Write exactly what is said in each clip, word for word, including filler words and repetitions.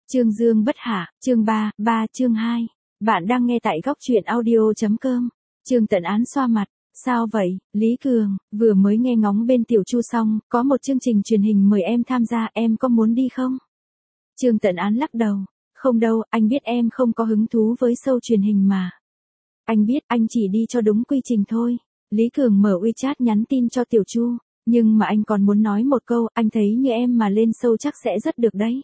Chương Dương bất hạ, chương ba, ba chương hai. Bạn đang nghe tại góc truyện audio.com. Trương Tận Án xoa mặt. Sao vậy, Lý Cường, vừa mới nghe ngóng bên Tiểu Chu xong, có một chương trình truyền hình mời em tham gia, em có muốn đi không? Trương Tận Án lắc đầu. Không đâu, anh biết em không có hứng thú với show truyền hình mà. Anh biết, anh chỉ đi cho đúng quy trình thôi. Lý Cường mở WeChat nhắn tin cho Tiểu Chu. Nhưng mà anh còn muốn nói một câu, anh thấy như em mà lên show chắc sẽ rất được đấy.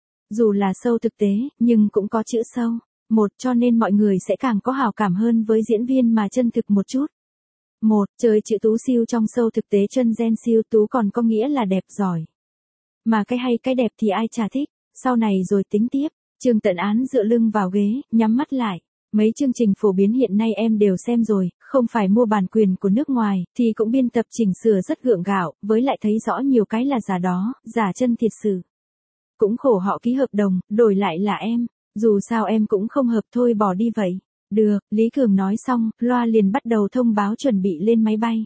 Dù là show thực tế, nhưng cũng có chữ show. Một, cho nên mọi người sẽ càng có hảo cảm hơn với diễn viên mà chân thực một chút. Một, chơi chữ Tú siêu trong show thực tế chân gen siêu Tú còn có nghĩa là đẹp giỏi. Mà cái hay cái đẹp thì ai chả thích, sau này rồi tính tiếp. Trương Tận Án dựa lưng vào ghế, nhắm mắt lại. Mấy chương trình phổ biến hiện nay em đều xem rồi, không phải mua bản quyền của nước ngoài, thì cũng biên tập chỉnh sửa rất gượng gạo, với lại thấy rõ nhiều cái là giả đó, giả chân thiệt sự. Cũng khổ họ ký hợp đồng, đổi lại là em, dù sao em cũng không hợp thôi bỏ đi vậy. Được, Lý Cường nói xong, loa liền bắt đầu thông báo chuẩn bị lên máy bay.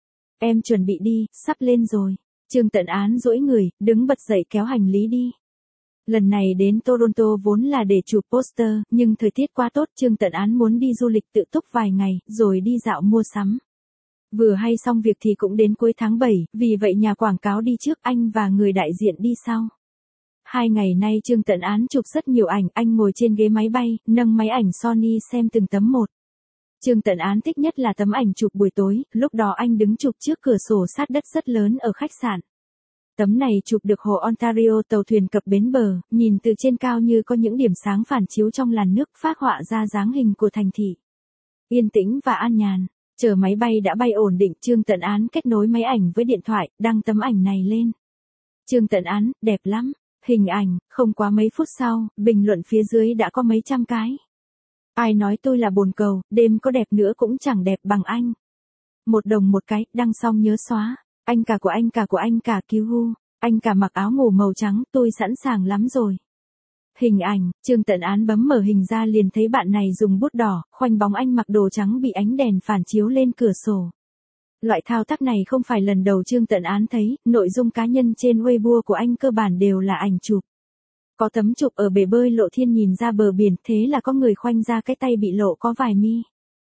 Em chuẩn bị đi, sắp lên rồi. Trương Tận Án duỗi người, đứng bật dậy kéo hành lý đi. Lần này đến Toronto vốn là để chụp poster, nhưng thời tiết quá tốt, Trương Tận Án muốn đi du lịch tự túc vài ngày, rồi đi dạo mua sắm. Vừa hay xong việc thì cũng đến cuối tháng bảy, vì vậy nhà quảng cáo đi trước, anh và người đại diện đi sau. Hai ngày nay Trương Tận Án chụp rất nhiều ảnh, anh ngồi trên ghế máy bay, nâng máy ảnh Sony xem từng tấm một. Trương Tận Án thích nhất là tấm ảnh chụp buổi tối, lúc đó anh đứng chụp trước cửa sổ sát đất rất lớn ở khách sạn. Tấm này chụp được hồ Ontario, tàu thuyền cập bến bờ, nhìn từ trên cao như có những điểm sáng phản chiếu trong làn nước phác họa ra dáng hình của thành thị. Yên tĩnh và an nhàn, chờ máy bay đã bay ổn định, Trương Tận Án kết nối máy ảnh với điện thoại, đăng tấm ảnh này lên. Trương Tận Án, đẹp lắm. Hình ảnh, không quá mấy phút sau, bình luận phía dưới đã có mấy trăm cái. Ai nói tôi là bồn cầu, đêm có đẹp nữa cũng chẳng đẹp bằng anh. Một đồng một cái, đăng xong nhớ xóa. Anh cả của anh cả của anh cả cứu hu. Anh cả mặc áo ngủ màu trắng, tôi sẵn sàng lắm rồi. Hình ảnh, Trương Tận Án bấm mở hình ra liền thấy bạn này dùng bút đỏ, khoanh bóng anh mặc đồ trắng bị ánh đèn phản chiếu lên cửa sổ. Loại thao tác này không phải lần đầu Trương Tận Án thấy, nội dung cá nhân trên Weibo của anh cơ bản đều là ảnh chụp. Có tấm chụp ở bể bơi lộ thiên nhìn ra bờ biển, thế là có người khoanh ra cái tay bị lộ có vài mi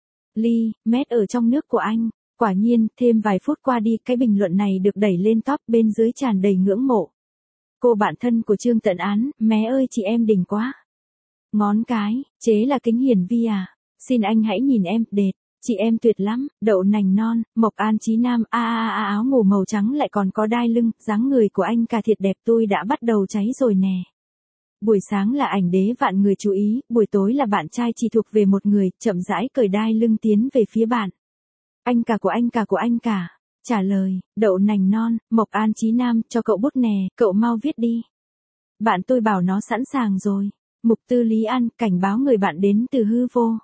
li mét ở trong nước của anh. Quả nhiên, thêm vài phút qua đi, cái bình luận này được đẩy lên top, bên dưới tràn đầy ngưỡng mộ. Cô bạn thân của Trương Tận Án, mé ơi chị em đỉnh quá. Ngón cái, chế là kính hiển vi à, xin anh hãy nhìn em, đệt. Chị em tuyệt lắm, đậu nành non, Mộc An Chí Nam, a a a áo ngủ màu trắng lại còn có đai lưng, dáng người của anh cả thiệt đẹp, tôi đã bắt đầu cháy rồi nè. Buổi sáng là ảnh đế vạn người chú ý, buổi tối là bạn trai chỉ thuộc về một người, chậm rãi cởi đai lưng tiến về phía bạn. Anh cả của anh cả của anh cả. Trả lời, đậu nành non, Mộc An Chí Nam, cho cậu bút nè, cậu mau viết đi. Bạn tôi bảo nó sẵn sàng rồi. Mục Tư Lý An, cảnh báo người bạn đến từ hư vô.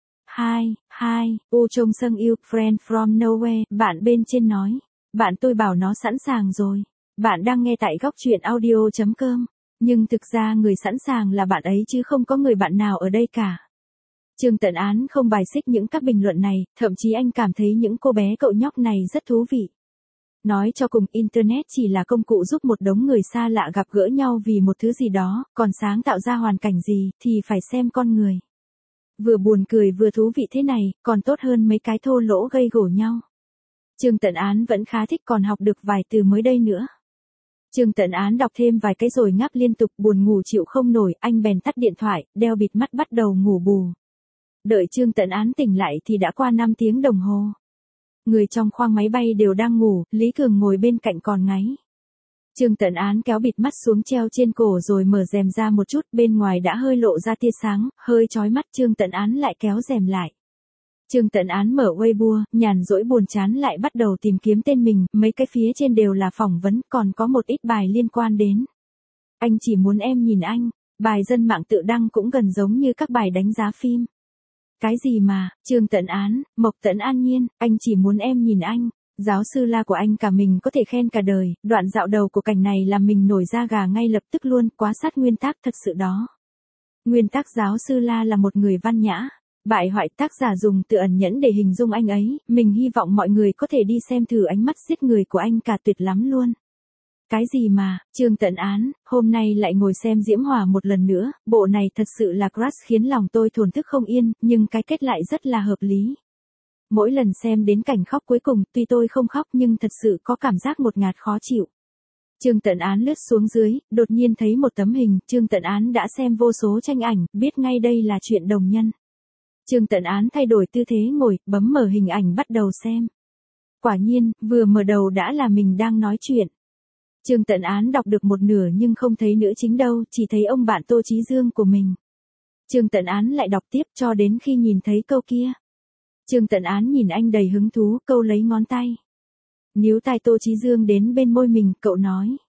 Hai, hai, U Trông Sâng Yêu, friend from nowhere, bạn bên trên nói. Bạn tôi bảo nó sẵn sàng rồi. Bạn đang nghe tại góc truyện audio.com. Nhưng thực ra người sẵn sàng là bạn ấy chứ không có người bạn nào ở đây cả. Trương Tận Án không bài xích những các bình luận này, thậm chí anh cảm thấy những cô bé cậu nhóc này rất thú vị. Nói cho cùng, Internet chỉ là công cụ giúp một đống người xa lạ gặp gỡ nhau vì một thứ gì đó, còn sáng tạo ra hoàn cảnh gì, thì phải xem con người. Vừa buồn cười vừa thú vị thế này, còn tốt hơn mấy cái thô lỗ gây gổ nhau. Trương Tận Án vẫn khá thích, còn học được vài từ mới đây nữa. Trương Tận Án đọc thêm vài cái rồi ngáp liên tục, buồn ngủ chịu không nổi, anh bèn tắt điện thoại, đeo bịt mắt bắt đầu ngủ bù. Đợi Trương Tận Án tỉnh lại thì đã qua năm tiếng đồng hồ. Người trong khoang máy bay đều đang ngủ, Lý Cường ngồi bên cạnh còn ngáy. Trương Tận Án kéo bịt mắt xuống treo trên cổ rồi mở rèm ra một chút, bên ngoài đã hơi lộ ra tia sáng, hơi chói mắt, Trương Tận Án lại kéo rèm lại. Trương Tận Án mở Weibo, nhàn rỗi buồn chán lại bắt đầu tìm kiếm tên mình, mấy cái phía trên đều là phỏng vấn, còn có một ít bài liên quan đến. Anh chỉ muốn em nhìn anh, bài dân mạng tự đăng cũng gần giống như các bài đánh giá phim. Cái gì mà, Trương Tận Án, Mộc Tấn An Nhiên, anh chỉ muốn em nhìn anh. Giáo sư La của anh cả mình có thể khen cả đời, đoạn dạo đầu của cảnh này làm mình nổi da gà ngay lập tức luôn, quá sát nguyên tác thật sự đó. Nguyên tác giáo sư La là một người văn nhã, bại hoại, tác giả dùng từ ẩn nhẫn để hình dung anh ấy, mình hy vọng mọi người có thể đi xem thử ánh mắt giết người của anh cả tuyệt lắm luôn. Cái gì mà, Trương Tận Án, hôm nay lại ngồi xem Diễm Hòa một lần nữa, bộ này thật sự là crush khiến lòng tôi thổn thức không yên, nhưng cái kết lại rất là hợp lý. Mỗi lần xem đến cảnh khóc cuối cùng, tuy tôi không khóc nhưng thật sự có cảm giác ngột ngạt khó chịu. Trương Tận Án lướt xuống dưới, đột nhiên thấy một tấm hình, Trương Tận Án đã xem vô số tranh ảnh, biết ngay đây là chuyện đồng nhân. Trương Tận Án thay đổi tư thế ngồi, bấm mở hình ảnh bắt đầu xem. Quả nhiên, vừa mở đầu đã là mình đang nói chuyện. Trương Tận Án đọc được một nửa nhưng không thấy nữ chính đâu, chỉ thấy ông bạn Tô Chí Dương của mình. Trương Tận Án lại đọc tiếp cho đến khi nhìn thấy câu kia. Trương Tận Án nhìn anh đầy hứng thú, câu lấy ngón tay. Níu tai Tô Chí Dương đến bên môi mình, cậu nói.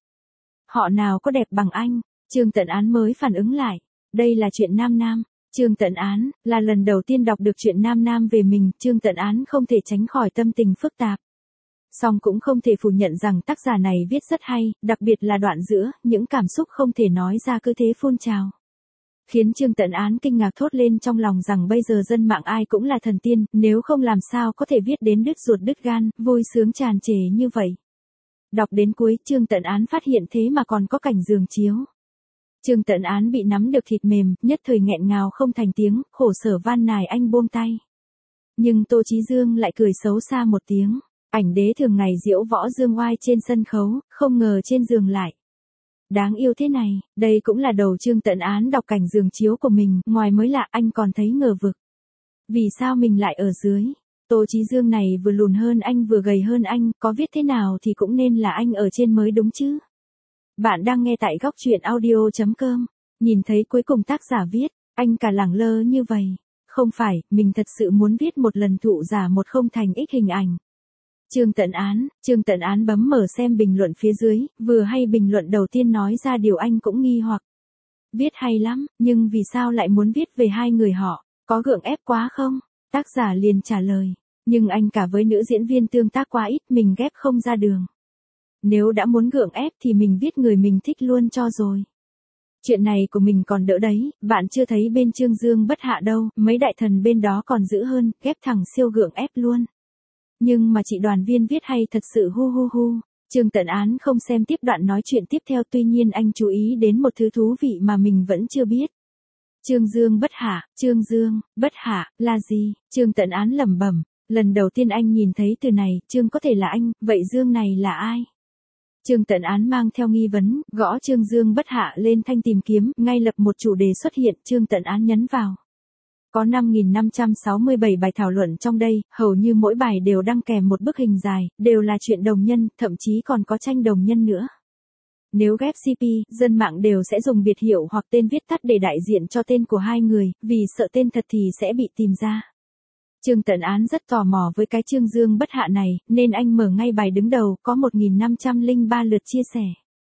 Họ nào có đẹp bằng anh, Trương Tận Án mới phản ứng lại. Đây là chuyện nam nam. Trương Tận Án, là lần đầu tiên đọc được chuyện nam nam về mình, Trương Tận Án không thể tránh khỏi tâm tình phức tạp. Song cũng không thể phủ nhận rằng tác giả này viết rất hay, đặc biệt là đoạn giữa, những cảm xúc không thể nói ra cứ thế phun trào. Khiến Trương Tận Án kinh ngạc thốt lên trong lòng rằng bây giờ dân mạng ai cũng là thần tiên, nếu không làm sao có thể viết đến đứt ruột đứt gan, vui sướng tràn trề như vậy. Đọc đến cuối, Trương Tận Án phát hiện thế mà còn có cảnh giường chiếu. Trương Tận Án bị nắm được thịt mềm, nhất thời nghẹn ngào không thành tiếng, khổ sở van nài anh buông tay. Nhưng Tô Chí Dương lại cười xấu xa một tiếng. Ảnh đế thường ngày diễu võ dương oai trên sân khấu, không ngờ trên giường lại. Đáng yêu thế này, đây cũng là đầu Trương Tận Án đọc cảnh giường chiếu của mình, ngoài mới lạ anh còn thấy ngờ vực. Vì sao mình lại ở dưới? Tô Chí Dương này vừa lùn hơn anh vừa gầy hơn anh, có viết thế nào thì cũng nên là anh ở trên mới đúng chứ. Bạn đang nghe tại góc truyện audio chấm com, nhìn thấy cuối cùng tác giả viết, anh cả lẳng lơ như vậy. Không phải, mình thật sự muốn viết một lần thụ giả một không thành ích hình ảnh. Trương Tận Án, Trương Tận Án bấm mở xem bình luận phía dưới, vừa hay bình luận đầu tiên nói ra điều anh cũng nghi hoặc. Viết hay lắm, nhưng vì sao lại muốn viết về hai người họ, có gượng ép quá không? Tác giả liền trả lời, nhưng anh cả với nữ diễn viên tương tác quá ít, mình ghép không ra đường. Nếu đã muốn gượng ép thì mình viết người mình thích luôn cho rồi. Chuyện này của mình còn đỡ đấy, bạn chưa thấy bên Trương Dương Bất Hạ đâu, mấy đại thần bên đó còn dữ hơn, ghép thẳng siêu gượng ép luôn. Nhưng mà chị đoàn viên viết hay thật sự hu hu hu. Trương Tận Án không xem tiếp đoạn nói chuyện tiếp theo, tuy nhiên anh chú ý đến một thứ thú vị mà mình vẫn chưa biết. Trương Dương Bất Hạ, Trương Dương, Bất Hạ, là gì? Trương Tận Án lẩm bẩm, lần đầu tiên anh nhìn thấy từ này, Trương có thể là anh, vậy Dương này là ai? Trương Tận Án mang theo nghi vấn, gõ Trương Dương Bất Hạ lên thanh tìm kiếm, ngay lập một chủ đề xuất hiện, Trương Tận Án nhấn vào. Có năm nghìn năm trăm sáu mươi bảy bài thảo luận trong đây, hầu như mỗi bài đều đăng kèm một bức hình dài, đều là chuyện đồng nhân, thậm chí còn có tranh đồng nhân nữa. Nếu ghép xê pê, dân mạng đều sẽ dùng biệt hiệu hoặc tên viết tắt để đại diện cho tên của hai người, vì sợ tên thật thì sẽ bị tìm ra. Trương Tận Án rất tò mò với cái Trương Dương Bất Hạ này, nên anh mở ngay bài đứng đầu, có một nghìn năm trăm lẻ ba lượt chia sẻ.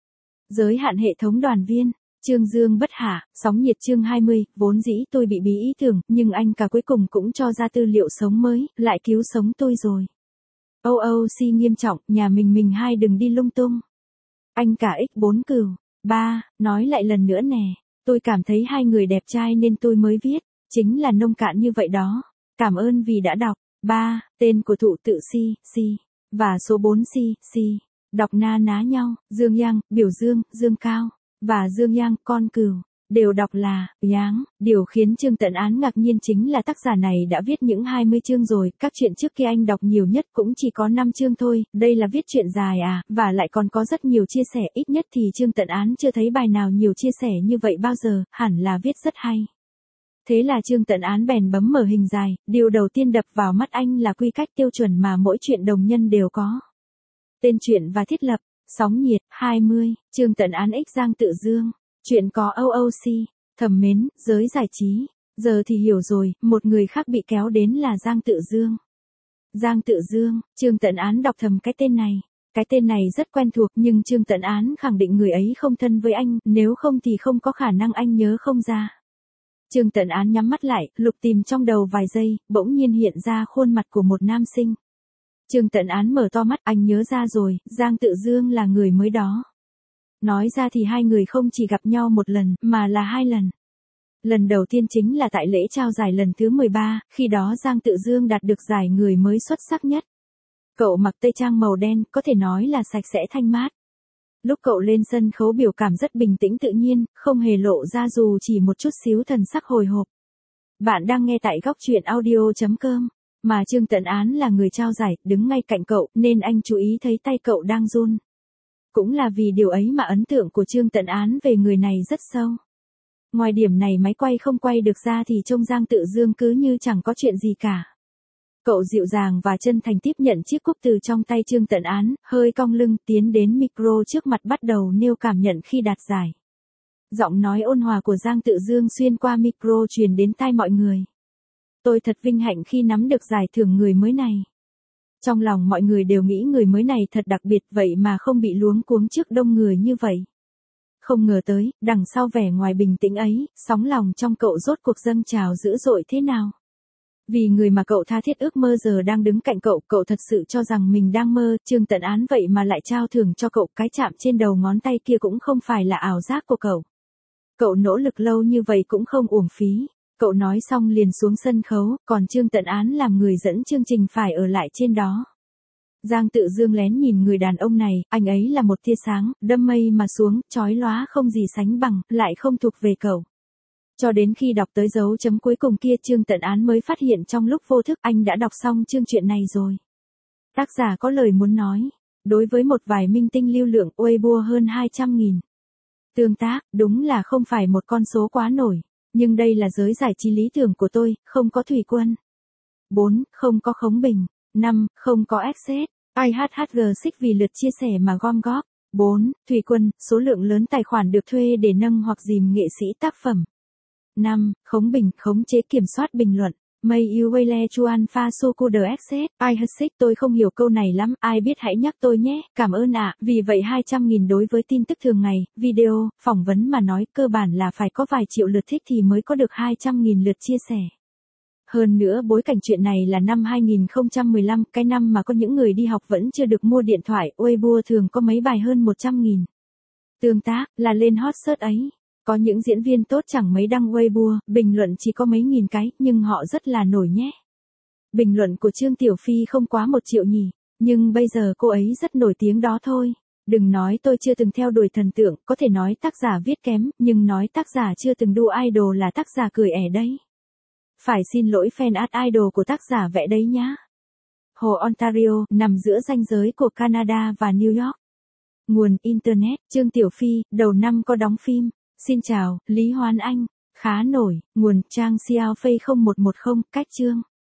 Giới hạn hệ thống đoàn viên. Trương Dương Bất Hạ, sóng nhiệt chương hai mươi, vốn dĩ tôi bị bí ý tưởng, nhưng anh cả cuối cùng cũng cho ra tư liệu sống mới, lại cứu sống tôi rồi. ô ô xê nghiêm trọng, nhà mình mình hai đừng đi lung tung. Anh cả x bốn cừu. ba, nói lại lần nữa nè, tôi cảm thấy hai người đẹp trai nên tôi mới viết, chính là nông cạn như vậy đó. Cảm ơn vì đã đọc. ba, tên của thụ tự si, si, và số bốn si, si, đọc na ná nhau, Dương Yang, biểu dương, Dương Cao. Và Dương Yang, con cừu, đều đọc là, Yang. Điều khiến Trương Tận Án ngạc nhiên chính là tác giả này đã viết những hai mươi chương rồi, các chuyện trước kia anh đọc nhiều nhất cũng chỉ có năm chương thôi, đây là viết chuyện dài à, và lại còn có rất nhiều chia sẻ, ít nhất thì Trương Tận Án chưa thấy bài nào nhiều chia sẻ như vậy bao giờ, hẳn là viết rất hay. Thế là Trương Tận Án bèn bấm mở hình dài, điều đầu tiên đập vào mắt anh là quy cách tiêu chuẩn mà mỗi chuyện đồng nhân đều có. Tên truyện và thiết lập. Sóng nhiệt, hai mươi, Trương Tận Án x Giang Tự Dương, chuyện có ô ô xê, thầm mến, giới giải trí, giờ thì hiểu rồi, một người khác bị kéo đến là Giang Tự Dương. Giang Tự Dương, Trương Tận Án đọc thầm cái tên này, cái tên này rất quen thuộc nhưng Trương Tận Án khẳng định người ấy không thân với anh, nếu không thì không có khả năng anh nhớ không ra. Trương Tận Án nhắm mắt lại, lục tìm trong đầu vài giây, bỗng nhiên hiện ra khuôn mặt của một nam sinh. Trương Tận Án mở to mắt, anh nhớ ra rồi, Giang Tự Dương là người mới đó. Nói ra thì hai người không chỉ gặp nhau một lần, mà là hai lần. Lần đầu tiên chính là tại lễ trao giải lần thứ mười ba, khi đó Giang Tự Dương đạt được giải người mới xuất sắc nhất. Cậu mặc tây trang màu đen, có thể nói là sạch sẽ thanh mát. Lúc cậu lên sân khấu biểu cảm rất bình tĩnh tự nhiên, không hề lộ ra dù chỉ một chút xíu thần sắc hồi hộp. Bạn đang nghe tại góc truyện audio.com. Mà Trương Tấn Án là người trao giải, đứng ngay cạnh cậu, nên anh chú ý thấy tay cậu đang run. Cũng là vì điều ấy mà ấn tượng của Trương Tấn Án về người này rất sâu. Ngoài điểm này máy quay không quay được ra thì trông Giang Tự Dương cứ như chẳng có chuyện gì cả. Cậu dịu dàng và chân thành tiếp nhận chiếc cúp từ trong tay Trương Tấn Án, hơi cong lưng tiến đến micro trước mặt bắt đầu nêu cảm nhận khi đạt giải. Giọng nói ôn hòa của Giang Tự Dương xuyên qua micro truyền đến tai mọi người. Tôi thật vinh hạnh khi nắm được giải thưởng người mới này. Trong lòng mọi người đều nghĩ người mới này thật đặc biệt vậy mà không bị luống cuống trước đông người như vậy. Không ngờ tới, đằng sau vẻ ngoài bình tĩnh ấy, sóng lòng trong cậu rốt cuộc dâng trào dữ dội thế nào. Vì người mà cậu tha thiết ước mơ giờ đang đứng cạnh cậu, cậu thật sự cho rằng mình đang mơ, Trương Tấn Án vậy mà lại trao thưởng cho cậu, cái chạm trên đầu ngón tay kia cũng không phải là ảo giác của cậu. Cậu nỗ lực lâu như vậy cũng không uổng phí. Cậu nói xong liền xuống sân khấu, còn Trương Tấn Án làm người dẫn chương trình phải ở lại trên đó. Giang Tự Dương lén nhìn người đàn ông này, anh ấy là một tia sáng, đâm mây mà xuống, chói lóa không gì sánh bằng, lại không thuộc về cậu. Cho đến khi đọc tới dấu chấm cuối cùng kia Trương Tấn Án mới phát hiện trong lúc vô thức anh đã đọc xong chương chuyện này rồi. Tác giả có lời muốn nói, đối với một vài minh tinh lưu lượng Weibo hơn hai trăm nghìn. Tương tác, đúng là không phải một con số quá nổi. Nhưng đây là giới giải trí lý tưởng của tôi, không có Thủy Quân. bốn. Không có Khống Bình. năm. Không có Access. i hát hát giê sáu vì lượt chia sẻ mà gom góp. bốn. Thủy Quân, số lượng lớn tài khoản được thuê để nâng hoặc dìm nghệ sĩ tác phẩm. năm. Khống Bình, khống chế kiểm soát bình luận. May you wele chuan pha soku the access. I hát sáu tôi không hiểu câu này lắm, ai biết hãy nhắc tôi nhé, cảm ơn ạ. À. Vì vậy hai trăm nghìn đối với tin tức thường ngày, video, phỏng vấn mà nói cơ bản là phải có vài triệu lượt thích thì mới có được hai trăm nghìn lượt chia sẻ. Hơn nữa bối cảnh chuyện này là năm hai không một lăm, cái năm mà có những người đi học vẫn chưa được mua điện thoại, Weibo thường có mấy bài hơn một trăm nghìn. Tương tác, là lên hot search ấy. Có những diễn viên tốt chẳng mấy đăng Weibo, bình luận chỉ có mấy nghìn cái, nhưng họ rất là nổi nhé. Bình luận của Trương Tiểu Phi không quá một triệu nhỉ, nhưng bây giờ cô ấy rất nổi tiếng đó thôi. Đừng nói tôi chưa từng theo đuổi thần tượng, có thể nói tác giả viết kém, nhưng nói tác giả chưa từng đu idol là tác giả cười ẻ đấy. Phải xin lỗi fan art idol của tác giả vẽ đấy nhá. Hồ Ontario, nằm giữa ranh giới của Canada và New York. Nguồn Internet, Trương Tiểu Phi, đầu năm có đóng phim. Xin chào, Lý Hoán Anh. Khá nổi, nguồn trang Xiao Phây không một một không, cách chương.